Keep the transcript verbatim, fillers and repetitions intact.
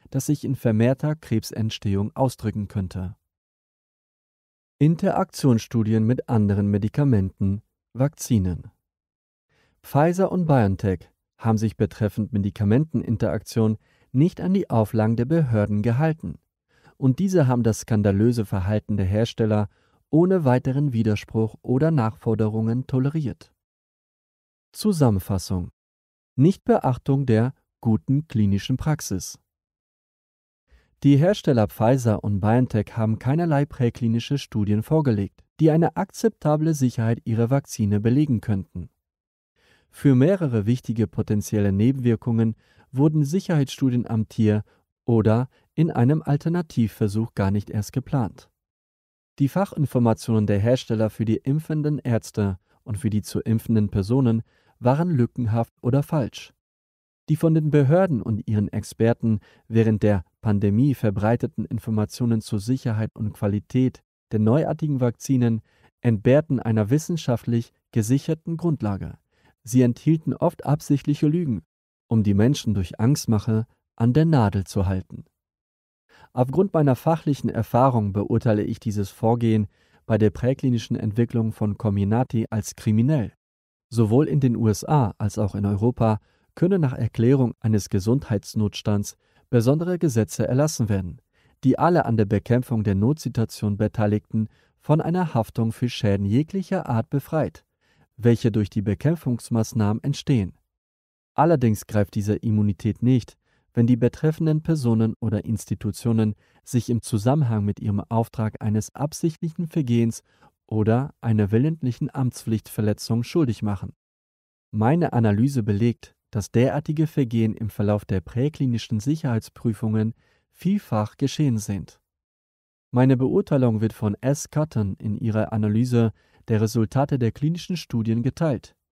das sich in vermehrter Krebsentstehung ausdrücken könnte. Interaktionsstudien mit anderen Medikamenten, Vakzinen. Pfizer und BioNTech haben sich betreffend Medikamenteninteraktion nicht an die Auflagen der Behörden gehalten, und diese haben das skandalöse Verhalten der Hersteller ohne weiteren Widerspruch oder Nachforderungen toleriert. Zusammenfassung: Nichtbeachtung der guten klinischen Praxis. Die Hersteller Pfizer und BioNTech haben keinerlei präklinische Studien vorgelegt, die eine akzeptable Sicherheit ihrer Vakzine belegen könnten. Für mehrere wichtige potenzielle Nebenwirkungen wurden Sicherheitsstudien am Tier oder in einem Alternativversuch gar nicht erst geplant. Die Fachinformationen der Hersteller für die impfenden Ärzte und für die zu impfenden Personen waren lückenhaft oder falsch. Die von den Behörden und ihren Experten während der Pandemie verbreiteten Informationen zur Sicherheit und Qualität der neuartigen Vakzinen entbehrten einer wissenschaftlich gesicherten Grundlage. Sie enthielten oft absichtliche Lügen, um die Menschen durch Angstmache an der Nadel zu halten. Aufgrund meiner fachlichen Erfahrung beurteile ich dieses Vorgehen bei der präklinischen Entwicklung von Comirnaty als kriminell. Sowohl in den U S A als auch in Europa können nach Erklärung eines Gesundheitsnotstands besondere Gesetze erlassen werden, die alle an der Bekämpfung der Notsituation Beteiligten von einer Haftung für Schäden jeglicher Art befreit, welche durch die Bekämpfungsmaßnahmen entstehen. Allerdings greift diese Immunität nicht, wenn die betreffenden Personen oder Institutionen sich im Zusammenhang mit ihrem Auftrag eines absichtlichen Vergehens oder einer willentlichen Amtspflichtverletzung schuldig machen. Meine Analyse belegt, dass derartige Vergehen im Verlauf der präklinischen Sicherheitsprüfungen vielfach geschehen sind. Meine Beurteilung wird von S. Cotton in ihrer Analyse der Resultate der klinischen Studien geteilt.